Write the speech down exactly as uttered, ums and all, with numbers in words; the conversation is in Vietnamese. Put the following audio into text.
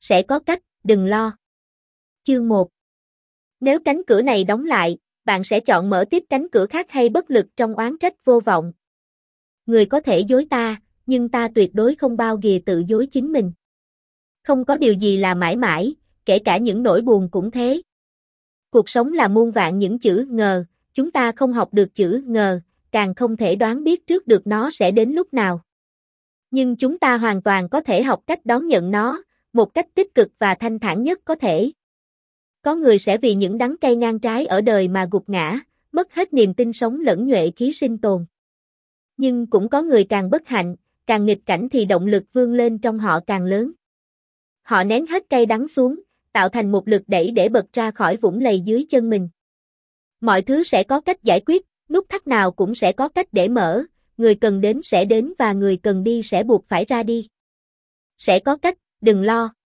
sẽ có cách, đừng lo. Chương một. Nếu cánh cửa này đóng lại, bạn sẽ chọn mở tiếp cánh cửa khác hay bất lực trong oán trách vô vọng? Người có thể dối ta, nhưng ta tuyệt đối không bao giờ tự dối chính mình. Không có điều gì là mãi mãi, kể cả những nỗi buồn cũng thế. Cuộc sống là muôn vạn những chữ ngờ, chúng ta không học được chữ ngờ, càng không thể đoán biết trước được nó sẽ đến lúc nào. Nhưng chúng ta hoàn toàn có thể học cách đón nhận nó, một cách tích cực và thanh thản nhất có thể. Có người sẽ vì những đắng cay ngang trái ở đời mà gục ngã, mất hết niềm tin sống lẫn nhuệ khí sinh tồn. Nhưng cũng có người càng bất hạnh, càng nghịch cảnh thì động lực vươn lên trong họ càng lớn. Họ nén hết cay đắng xuống, tạo thành một lực đẩy để bật ra khỏi vũng lầy dưới chân mình. Mọi thứ sẽ có cách giải quyết, nút thắt nào cũng sẽ có cách để mở, người cần đến sẽ đến và người cần đi sẽ buộc phải ra đi. Sẽ có cách, đừng lo.